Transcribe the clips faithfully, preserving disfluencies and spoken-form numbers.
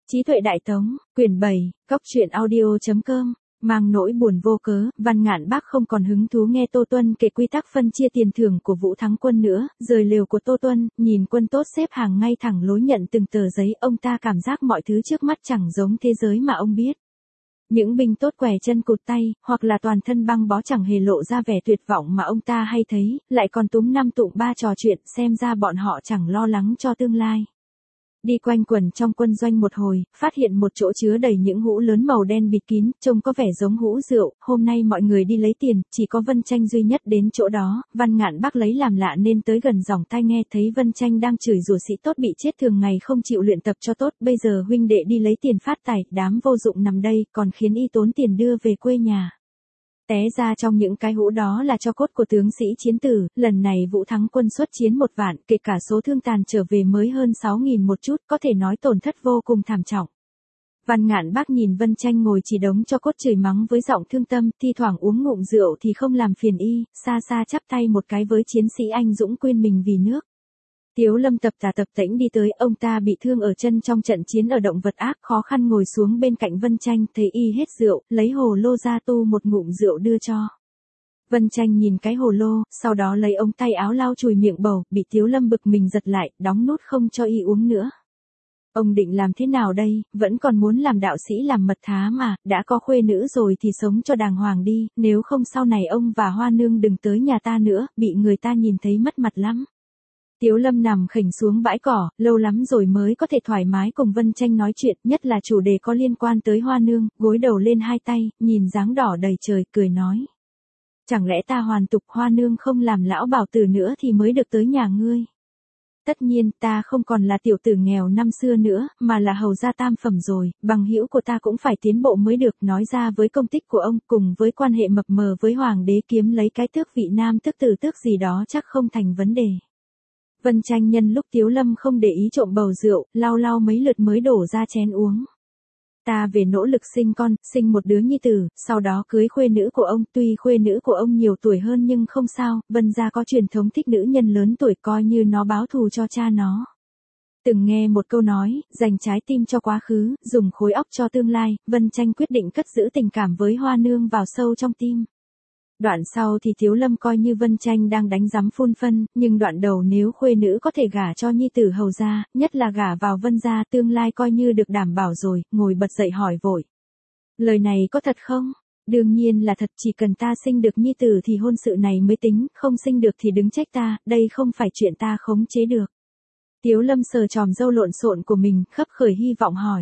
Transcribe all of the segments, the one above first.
Trí tuệ đại tống, quyển bảy, góc truyện audio.com, mang nỗi buồn vô cớ, Văn Ngạn Bác không còn hứng thú nghe Tô Tuân kể quy tắc phân chia tiền thưởng của Vũ Thắng Quân nữa, rời lều của Tô Tuân, nhìn quân tốt xếp hàng ngay thẳng lối nhận từng tờ giấy, ông ta cảm giác mọi thứ trước mắt chẳng giống thế giới mà ông biết. Những binh tốt què chân cụt tay, hoặc là toàn thân băng bó chẳng hề lộ ra vẻ tuyệt vọng mà ông ta hay thấy, lại còn túm năm tụng ba trò chuyện, xem ra bọn họ chẳng lo lắng cho tương lai. Đi quanh quẩn trong quân doanh một hồi, phát hiện một chỗ chứa đầy những hũ lớn màu đen bịt kín, trông có vẻ giống hũ rượu, hôm nay mọi người đi lấy tiền, chỉ có Vân Tranh duy nhất đến chỗ đó, Văn Ngạn Bác lấy làm lạ nên tới gần giỏng tai nghe thấy Vân Tranh đang chửi rủa sĩ tốt bị chết thường ngày không chịu luyện tập cho tốt, bây giờ huynh đệ đi lấy tiền phát tài, đám vô dụng nằm đây, còn khiến y tốn tiền đưa về quê nhà. Té ra trong những cái hũ đó là tro cốt của tướng sĩ chiến tử, lần này Vũ Thắng Quân xuất chiến một vạn, kể cả số thương tàn trở về mới hơn sáu nghìn một chút, có thể nói tổn thất vô cùng thảm trọng. Văn Ngạn Bác nhìn Vân Tranh ngồi chỉ đống tro cốt chửi mắng với giọng thương tâm, thi thoảng uống ngụm rượu thì không làm phiền y, xa xa chắp tay một cái với chiến sĩ anh dũng quên mình vì nước. Tiếu Lâm tập tà tập tễnh đi tới, ông ta bị thương ở chân trong trận chiến ở động vật ác, khó khăn ngồi xuống bên cạnh Vân Tranh, thấy y hết rượu, lấy hồ lô ra tu một ngụm rượu đưa cho. Vân Tranh nhìn cái hồ lô, sau đó lấy ống tay áo lau chùi miệng bầu, bị Tiếu Lâm bực mình giật lại, đóng nút không cho y uống nữa. Ông định làm thế nào đây, vẫn còn muốn làm đạo sĩ làm mật thá mà, đã có khuê nữ rồi thì sống cho đàng hoàng đi, nếu không sau này ông và Hoa Nương đừng tới nhà ta nữa, bị người ta nhìn thấy mất mặt lắm. Tiếu Lâm nằm khỉnh xuống bãi cỏ, lâu lắm rồi mới có thể thoải mái cùng Vân Tranh nói chuyện, nhất là chủ đề có liên quan tới Hoa Nương, gối đầu lên hai tay, nhìn dáng đỏ đầy trời, cười nói. Chẳng lẽ ta hoàn tục Hoa Nương không làm lão bảo tử nữa thì mới được tới nhà ngươi? Tất nhiên ta không còn là tiểu tử nghèo năm xưa nữa, mà là hầu gia tam phẩm rồi, bằng hữu của ta cũng phải tiến bộ mới được, nói ra với công tích của ông, cùng với quan hệ mập mờ với hoàng đế kiếm lấy cái tước vị nam tước tử tước gì đó chắc không thành vấn đề. Vân Tranh nhân lúc Tiếu Lâm không để ý trộm bầu rượu, lau lau mấy lượt mới đổ ra chén uống. Ta về nỗ lực sinh con, sinh một đứa nhi tử, sau đó cưới khuê nữ của ông, tuy khuê nữ của ông nhiều tuổi hơn nhưng không sao, Vân gia có truyền thống thích nữ nhân lớn tuổi, coi như nó báo thù cho cha nó. Từng nghe một câu nói, dành trái tim cho quá khứ, dùng khối óc cho tương lai, Vân Tranh quyết định cất giữ tình cảm với Hoa Nương vào sâu trong tim. Đoạn sau thì Tiếu Lâm coi như Vân Tranh đang đánh giám phun phân, nhưng đoạn đầu nếu khuê nữ có thể gả cho nhi tử hầu gia, nhất là gả vào Vân gia, tương lai coi như được đảm bảo rồi, ngồi bật dậy hỏi vội. Lời này có thật không? Đương nhiên là thật, chỉ cần ta sinh được nhi tử thì hôn sự này mới tính, không sinh được thì đứng trách ta, đây không phải chuyện ta khống chế được. Tiếu Lâm sờ tròm râu lộn xộn của mình, khấp khởi hy vọng hỏi.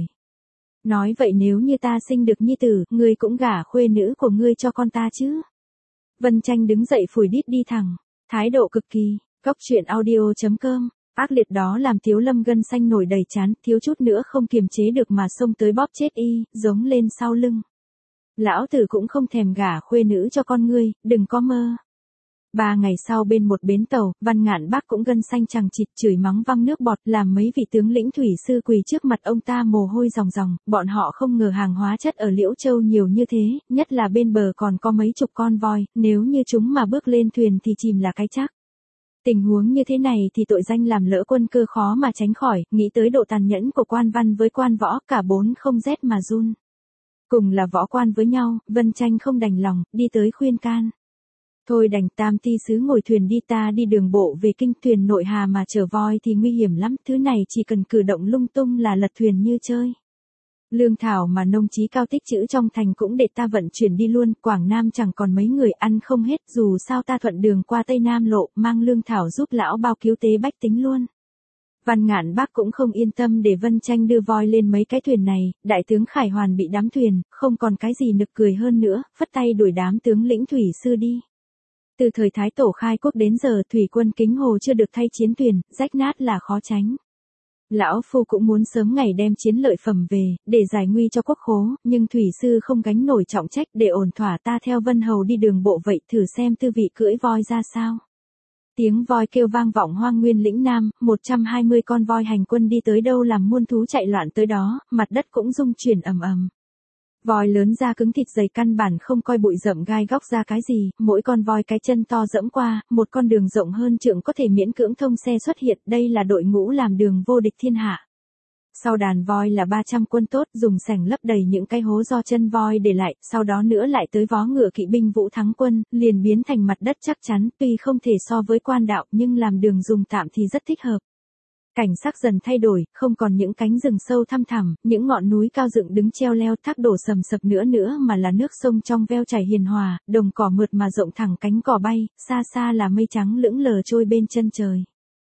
Nói vậy nếu như ta sinh được nhi tử, ngươi cũng gả khuê nữ của ngươi cho con ta chứ? Vân Tranh đứng dậy phủi đít đi thẳng, thái độ cực kỳ, góc truyện audio.com, ác liệt đó làm Tiếu Lâm gân xanh nổi đầy trán, thiếu chút nữa không kiềm chế được mà xông tới bóp chết y, giống lên sau lưng. Lão tử cũng không thèm gả khuê nữ cho con ngươi, đừng có mơ. Ba ngày sau bên một bến tàu, Văn Ngạn Bác cũng gân xanh chằng chịt chửi mắng văng nước bọt, làm mấy vị tướng lĩnh thủy sư quỳ trước mặt ông ta mồ hôi ròng ròng, bọn họ không ngờ hàng hóa chất ở Liễu Châu nhiều như thế, nhất là bên bờ còn có mấy chục con voi, nếu như chúng mà bước lên thuyền thì chìm là cái chắc. Tình huống như thế này thì tội danh làm lỡ quân cơ khó mà tránh khỏi, nghĩ tới độ tàn nhẫn của quan văn với quan võ, cả bốn không rét mà run. Cùng là võ quan với nhau, Vân Tranh không đành lòng, đi tới khuyên can. Thôi đành Tam ty sứ ngồi thuyền đi, ta đi đường bộ về kinh, thuyền nội hà mà chở voi thì nguy hiểm lắm, thứ này chỉ cần cử động lung tung là lật thuyền như chơi. Lương thảo mà nông trí cao tích trữ trong thành cũng để ta vận chuyển đi luôn, Quảng Nam chẳng còn mấy người ăn không hết, dù sao ta thuận đường qua Tây Nam lộ, mang lương thảo giúp lão bao cứu tế bách tính luôn. Văn Ngạn Bác cũng không yên tâm để Vân Tranh đưa voi lên mấy cái thuyền này, đại tướng Khải Hoàn bị đám thuyền, không còn cái gì nực cười hơn nữa, phất tay đuổi đám tướng lĩnh thủy sư đi. Từ thời Thái Tổ khai quốc đến giờ, thủy quân Kính Hồ chưa được thay chiến thuyền, rách nát là khó tránh. Lão Phu cũng muốn sớm ngày đem chiến lợi phẩm về, để giải nguy cho quốc khố, nhưng thủy sư không gánh nổi trọng trách, để ổn thỏa ta theo Vân Hầu đi đường bộ vậy, thử xem tư vị cưỡi voi ra sao. Tiếng voi kêu vang vọng hoang nguyên lĩnh Nam, một trăm hai mươi con voi hành quân đi tới đâu làm muôn thú chạy loạn tới đó, mặt đất cũng rung chuyển ầm ầm. Voi lớn da cứng thịt dày căn bản không coi bụi rậm gai góc ra cái gì, mỗi con voi cái chân to dẫm qua, một con đường rộng hơn trượng có thể miễn cưỡng thông xe xuất hiện, đây là đội ngũ làm đường vô địch thiên hạ. Sau đàn voi là ba trăm quân tốt, dùng sẻng lấp đầy những cái hố do chân voi để lại, sau đó nữa lại tới vó ngựa kỵ binh Vũ Thắng Quân, liền biến thành mặt đất chắc chắn, tuy không thể so với quan đạo nhưng làm đường dùng tạm thì rất thích hợp. Cảnh sắc dần thay đổi, không còn những cánh rừng sâu thăm thẳm, những ngọn núi cao dựng đứng treo leo thác đổ sầm sập nữa nữa mà là nước sông trong veo chảy hiền hòa, đồng cỏ mượt mà rộng thẳng cánh cỏ bay, xa xa là mây trắng lững lờ trôi bên chân trời.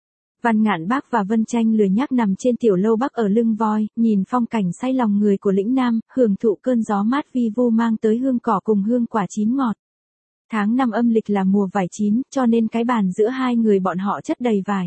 Văn Ngạn Bác và Vân Tranh lười nhác nằm trên tiểu lâu bắc ở lưng voi, nhìn phong cảnh say lòng người của lĩnh Nam, hưởng thụ cơn gió mát vi vu mang tới hương cỏ cùng hương quả chín ngọt. Tháng năm âm lịch là mùa vải chín, cho nên cái bàn giữa hai người bọn họ chất đầy vải.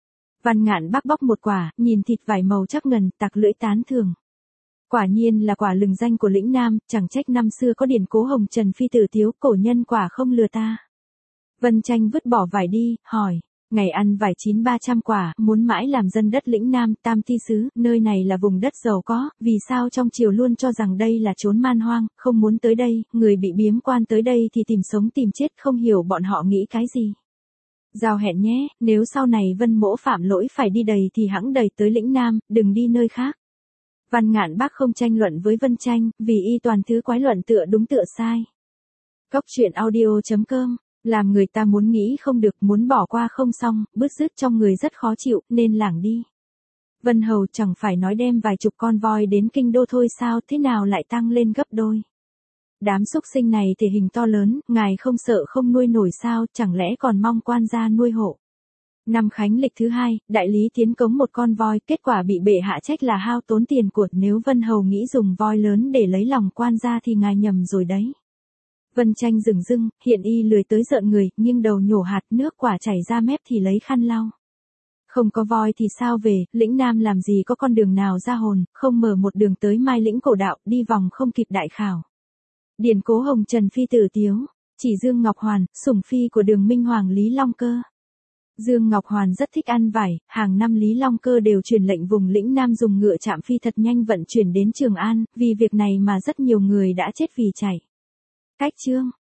Văn Ngạn Bác bóc một quả, nhìn thịt vải màu chắc ngần, tặc lưỡi tán thưởng. Quả nhiên là quả lừng danh của lĩnh Nam, chẳng trách năm xưa có điển cố hồng trần phi tử tiếu, cổ nhân quả không lừa ta. Vân Tranh vứt bỏ vải đi, hỏi. Ngày ăn vải chín ba trăm quả, muốn mãi làm dân đất lĩnh Nam, Tam Ti xứ, nơi này là vùng đất giàu có, vì sao trong triều luôn cho rằng đây là chốn man hoang, không muốn tới đây, người bị biếm quan tới đây thì tìm sống tìm chết, không hiểu bọn họ nghĩ cái gì. Giao hẹn nhé, nếu sau này Vân Mỗ phạm lỗi phải đi đầy thì hẵng đầy tới lĩnh Nam, đừng đi nơi khác. Văn Ngạn Bác không tranh luận với Vân Tranh, vì y toàn thứ quái luận tựa đúng tựa sai. Cóc truyện audio chấm com làm người ta muốn nghĩ không được, muốn bỏ qua không xong, bứt rứt trong người rất khó chịu, nên lảng đi. Vân Hầu chẳng phải nói đem vài chục con voi đến kinh đô thôi sao, thế nào lại tăng lên gấp đôi. Đám súc sinh này thể hình to lớn, ngài không sợ không nuôi nổi sao, chẳng lẽ còn mong quan gia nuôi hộ. Năm Khánh lịch thứ hai, đại lý tiến cống một con voi, kết quả bị bệ hạ trách là hao tốn tiền của, nếu Vân Hầu nghĩ dùng voi lớn để lấy lòng quan gia thì ngài nhầm rồi đấy. Vân Tranh dừng dưng, hiện y lười tới rợn người, nhưng đầu nhổ hạt nước quả chảy ra mép thì lấy khăn lau. Không có voi thì sao về, lĩnh Nam làm gì có con đường nào ra hồn, không mở một đường tới Mai Lĩnh Cổ Đạo, đi vòng không kịp đại khảo. Điển cố hồng trần phi tử tiếu, chỉ Dương Ngọc Hoàn, sủng phi của Đường Minh Hoàng Lý Long Cơ. Dương Ngọc Hoàn rất thích ăn vải, hàng năm Lý Long Cơ đều truyền lệnh vùng lĩnh Nam dùng ngựa chạm phi thật nhanh vận chuyển đến Trường An, vì việc này mà rất nhiều người đã chết vì chảy. Cách chương